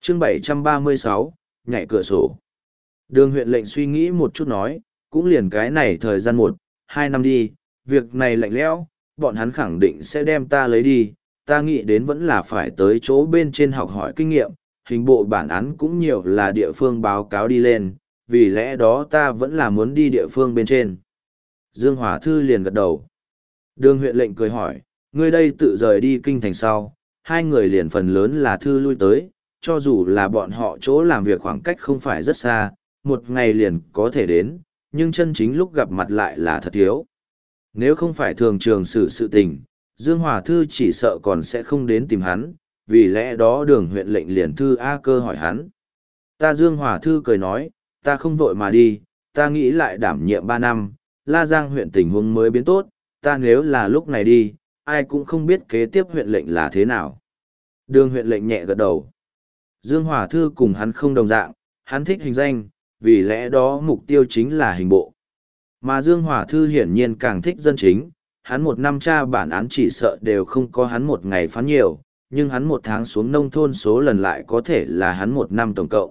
chương 736, nhảy cửa sổ. Đường huyện lệnh suy nghĩ một chút nói, cũng liền cái này thời gian 1-2 năm đi, việc này lạnh lẽo, bọn hắn khẳng định sẽ đem ta lấy đi, ta nghĩ đến vẫn là phải tới chỗ bên trên học hỏi kinh nghiệm, hình bộ bản án cũng nhiều là địa phương báo cáo đi lên, vì lẽ đó ta vẫn là muốn đi địa phương bên trên. Dương Hòa Thư liền gật đầu. Đường huyện lệnh cười hỏi, ngươi đây tự rời đi kinh thành sau, hai người liền phần lớn là thư lui tới, cho dù là bọn họ chỗ làm việc khoảng cách không phải rất xa, một ngày liền có thể đến, nhưng chân chính lúc gặp mặt lại là thật thiếu. Nếu không phải thường trường sự tình, Dương Hòa Thư chỉ sợ còn sẽ không đến tìm hắn, vì lẽ đó đường huyện lệnh liền thư A Cơ hỏi hắn. Ta Dương Hòa Thư cười nói, ta không vội mà đi, ta nghĩ lại đảm nhiệm 3 năm, La Giang huyện tình huống mới biến tốt, ta nếu là lúc này đi, ai cũng không biết kế tiếp huyện lệnh là thế nào. Đường huyện lệnh nhẹ gật đầu. Dương Hòa Thư cùng hắn không đồng dạng, hắn thích hình danh, vì lẽ đó mục tiêu chính là hình bộ. Mà Dương Hòa Thư hiển nhiên càng thích dân chính, hắn 1 năm tra bản án chỉ sợ đều không có hắn 1 ngày phán nhiều, nhưng hắn 1 tháng xuống nông thôn số lần lại có thể là hắn 1 năm tổng cộng.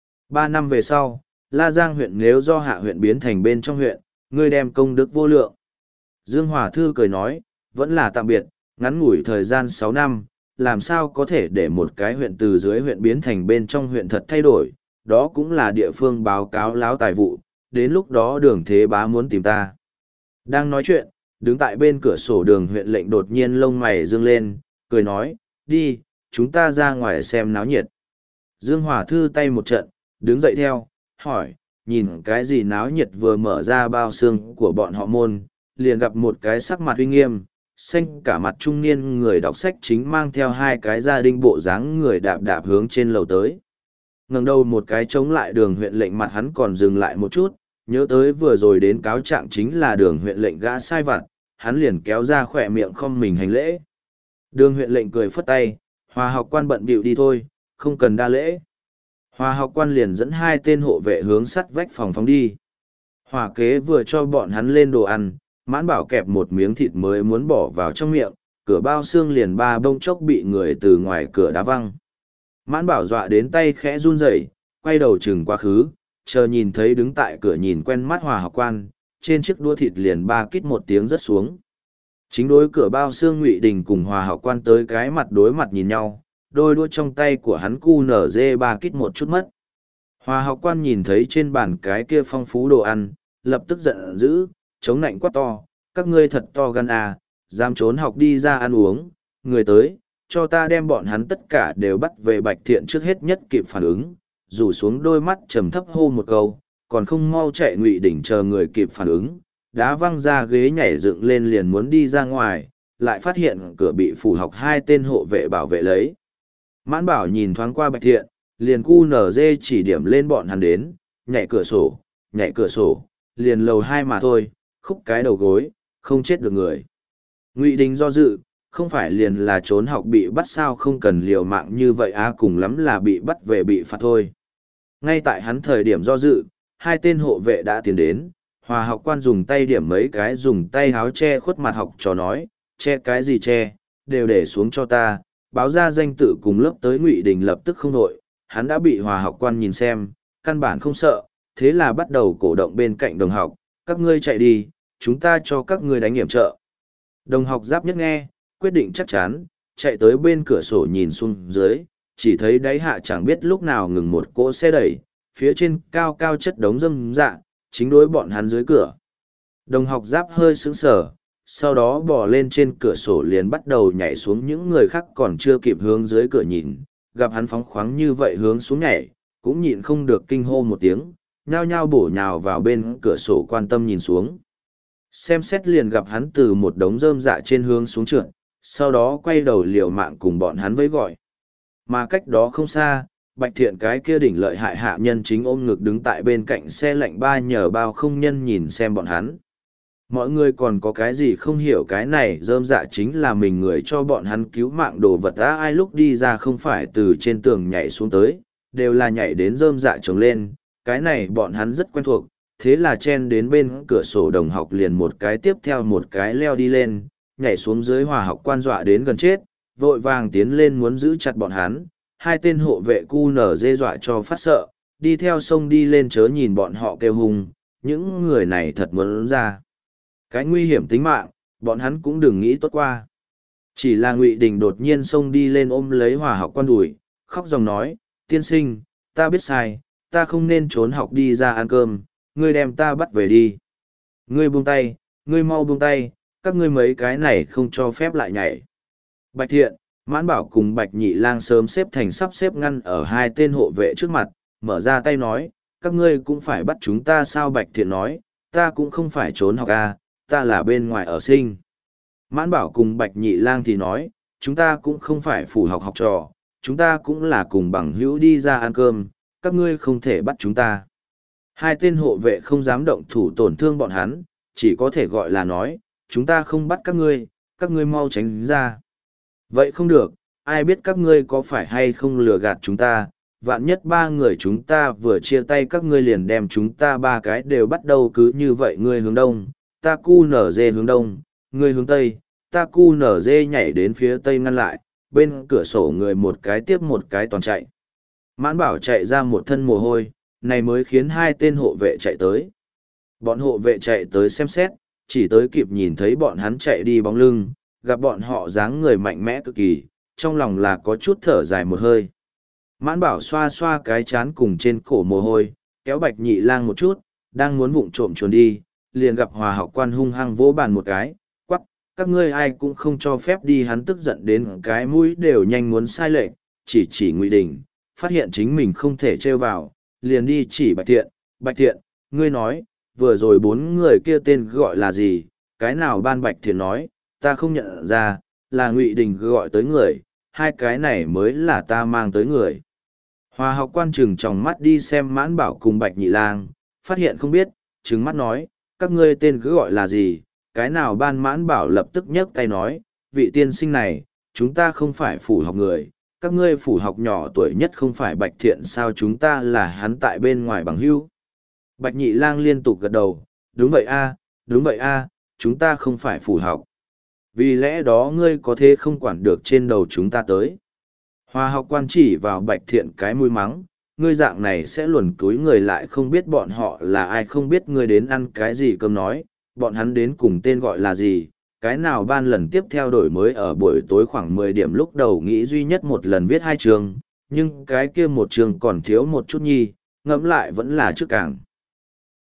3 năm về sau, La Giang huyện nếu do hạ huyện biến thành bên trong huyện, ngươi đem công đức vô lượng. Dương Hòa Thư cười nói, vẫn là tạm biệt, ngắn ngủi thời gian 6 năm, làm sao có thể để một cái huyện từ dưới huyện biến thành bên trong huyện thật thay đổi, đó cũng là địa phương báo cáo láo tài vụ, đến lúc đó đường thế bá muốn tìm ta. Đang nói chuyện, đứng tại bên cửa sổ đường huyện lệnh đột nhiên lông mày dương lên, cười nói, đi, chúng ta ra ngoài xem náo nhiệt. Dương Hòa Thư tay một trận, đứng dậy theo, hỏi, nhìn cái gì náo nhiệt vừa mở ra bao xương của bọn họ môn, liền gặp một cái sắc mặt uy nghiêm, xanh cả mặt trung niên người đọc sách chính mang theo 2 cái gia đình bộ dáng người đạp đạp hướng trên lầu tới. Ngẩng đầu một cái chống lại đường huyện lệnh mặt hắn còn dừng lại một chút, nhớ tới vừa rồi đến cáo trạng chính là đường huyện lệnh gã sai vặt, hắn liền kéo ra khỏe miệng không mình hành lễ. Đường huyện lệnh cười phất tay, Hòa học quan bận bịu đi thôi, không cần đa lễ. Hòa học quan liền dẫn 2 tên hộ vệ hướng sắt vách phòng phóng đi. Hòa kế vừa cho bọn hắn lên đồ ăn, Mãn Bảo kẹp một miếng thịt mới muốn bỏ vào trong miệng, cửa bao xương liền 3 bông chốc bị người từ ngoài cửa đá văng. Mãn Bảo dọa đến tay khẽ run rẩy, quay đầu chừng quá khứ, chờ nhìn thấy đứng tại cửa nhìn quen mắt Hòa học quan, trên chiếc đũa thịt liền 3 kít một tiếng rớt xuống. Chính đối cửa bao xương Ngụy Đình cùng Hòa học quan tới cái mặt đối mặt nhìn nhau, đôi đũa trong tay của hắn cu nở dê 3 kít một chút mất. Hòa học quan nhìn thấy trên bàn cái kia phong phú đồ ăn, lập tức giận dữ, chống nạnh quát to, các ngươi thật to gan à, dám trốn học đi ra ăn uống, người tới, cho ta đem bọn hắn tất cả đều bắt về Bạch Thiện trước hết nhất kịp phản ứng, rủ xuống đôi mắt trầm thấp hô một câu, còn không mau chạy. Ngụy Đỉnh chờ người kịp phản ứng, đá văng ra ghế nhảy dựng lên liền muốn đi ra ngoài, lại phát hiện cửa bị phủ học 2 tên hộ vệ bảo vệ lấy. Mãn Bảo nhìn thoáng qua Bạch Thiện, liền cu nở dê chỉ điểm lên bọn hắn đến, nhảy cửa sổ, liền lầu 2 mà thôi, khúc cái đầu gối, không chết được người. Ngụy Đình do dự, không phải liền là trốn học bị bắt sao, không cần liều mạng như vậy à, cùng lắm là bị bắt về bị phạt thôi. Ngay tại hắn thời điểm do dự, 2 tên hộ vệ đã tiến đến, Hòa học quan dùng tay điểm mấy cái dùng tay háo che khuất mặt học trò nói, che cái gì che, đều để xuống cho ta, báo ra danh tự cùng lớp tới. Ngụy Đình lập tức không nội, hắn đã bị Hòa học quan nhìn xem, căn bản không sợ, thế là bắt đầu cổ động bên cạnh đồng học, các ngươi chạy đi, chúng ta cho các ngươi đánh hiểm trợ. Đồng học Giáp Nhất nghe, quyết định chắc chắn, chạy tới bên cửa sổ nhìn xuống dưới, chỉ thấy đáy hạ chẳng biết lúc nào ngừng một cỗ xe đẩy, phía trên cao cao chất đống rơm dạ, chính đối bọn hắn dưới cửa. Đồng học Giáp hơi sững sờ, sau đó bò lên trên cửa sổ liền bắt đầu nhảy xuống. Những người khác còn chưa kịp hướng dưới cửa nhìn, gặp hắn phóng khoáng như vậy hướng xuống nhảy, cũng nhịn không được kinh hô một tiếng, nhao nhao bổ nhào vào bên cửa sổ quan tâm nhìn xuống. Xem xét liền gặp hắn từ một đống rơm dạ trên hướng xuống trượt, sau đó quay đầu liều mạng cùng bọn hắn vẫy gọi. Mà cách đó không xa, Bạch Thiện cái kia đỉnh lợi hại hạ nhân chính ôm ngực đứng tại bên cạnh xe lạnh ba nhờ bao không nhân nhìn xem bọn hắn. Mọi người còn có cái gì không hiểu, cái này rơm dạ chính là mình người cho bọn hắn cứu mạng đồ vật á, ai lúc đi ra không phải từ trên tường nhảy xuống tới, đều là nhảy đến rơm dạ trồng lên, cái này bọn hắn rất quen thuộc, thế là chen đến bên cửa sổ. Đồng học liền một cái tiếp theo một cái leo đi lên, nhảy xuống dưới. Hòa học quan dọa đến gần chết, vội vàng tiến lên muốn giữ chặt bọn hắn, Hai tên hộ vệ cu nở dê dọa cho phát sợ, đi theo sông đi lên chớ nhìn bọn họ kêu hùng, những người này thật muốn ra. Cái nguy hiểm tính mạng, bọn hắn cũng đừng nghĩ tốt qua. Chỉ là Ngụy Đình đột nhiên xông đi lên ôm lấy Hòa học quan đùi, khóc dòng nói, tiên sinh, ta biết sai, ta không nên trốn học đi ra ăn cơm, ngươi đem ta bắt về đi. Ngươi buông tay, ngươi mau buông tay, các ngươi mấy cái này không cho phép lại nhảy. Bạch Thiện, Mãn Bảo cùng Bạch Nhị Lang sớm xếp thành sắp xếp ngăn ở hai tên hộ vệ trước mặt, mở ra tay nói, các ngươi cũng phải bắt chúng ta sao? Bạch Thiện nói, ta cũng không phải trốn học à, ta là bên ngoài ở sinh. Mãn Bảo cùng Bạch Nhị Lang thì nói, chúng ta cũng không phải phủ học học trò, chúng ta cũng là cùng bằng hữu đi ra ăn cơm, các ngươi không thể bắt chúng ta. Hai tên hộ vệ không dám động thủ tổn thương bọn hắn, chỉ có thể gọi là nói, chúng ta không bắt các ngươi mau tránh ra. Vậy không được, ai biết các ngươi có phải hay không lừa gạt chúng ta, vạn nhất ba người chúng ta vừa chia tay các ngươi liền đem chúng ta ba cái đều bắt đầu cứ như vậy, ngươi hướng đông, ta cu nở dê hướng đông, ngươi hướng tây, ta cu nở dê nhảy đến phía tây ngăn lại, bên cửa sổ người một cái tiếp một cái toàn chạy. Mãn Bảo chạy ra một thân mồ hôi, này mới khiến hai tên hộ vệ chạy tới. Bọn hộ vệ chạy tới xem xét, chỉ tới kịp nhìn thấy bọn hắn chạy đi bóng lưng, gặp bọn họ dáng người mạnh mẽ cực kỳ, trong lòng là có chút thở dài một hơi. Mãn Bảo xoa xoa cái chán cùng trên cổ mồ hôi, kéo Bạch Nhị Lang một chút, đang muốn vụng trộm chuồn đi, liền gặp Hòa học quan hung hăng vỗ bàn một cái, quắc, các ngươi ai cũng không cho phép đi. Hắn tức giận đến cái mũi đều nhanh muốn sai lệch, chỉ Ngụy Đình, phát hiện chính mình không thể trêu vào, liền đi chỉ Bạch Thiện, ngươi nói, vừa rồi bốn người kia tên gọi là gì? Cái nào ban? Bạch Thiện nói, ta không nhận ra, là Ngụy Đình gọi tới người, hai cái này mới là ta mang tới người. Hòa học quan trừng tròng mắt đi xem Mãn Bảo cùng Bạch Nhị Lang, phát hiện không biết, trừng mắt nói, các ngươi tên cứ gọi là gì? Cái nào ban? Mãn Bảo lập tức nhấc tay nói, vị tiên sinh này, chúng ta không phải phủ học người, các ngươi phủ học nhỏ tuổi nhất không phải Bạch Thiện sao? Chúng ta là hắn tại bên ngoài bằng hữu. Bạch Nhị Lang liên tục gật đầu, đúng vậy a, đúng vậy a, chúng ta không phải phủ học. Vì lẽ đó ngươi có thế không quản được trên đầu chúng ta tới. Hòa học quan chỉ vào Bạch Thiện cái mũi mắng, ngươi dạng này sẽ luồn túi người lại không biết bọn họ là ai, không biết ngươi đến ăn cái gì cơm nói, bọn hắn đến cùng tên gọi là gì, cái nào ban? Lần tiếp theo đổi mới ở buổi tối khoảng 10 điểm, lúc đầu nghĩ duy nhất một lần viết 2 chương, nhưng cái kia một chương còn thiếu một chút nhi, ngẫm lại vẫn là trước càng.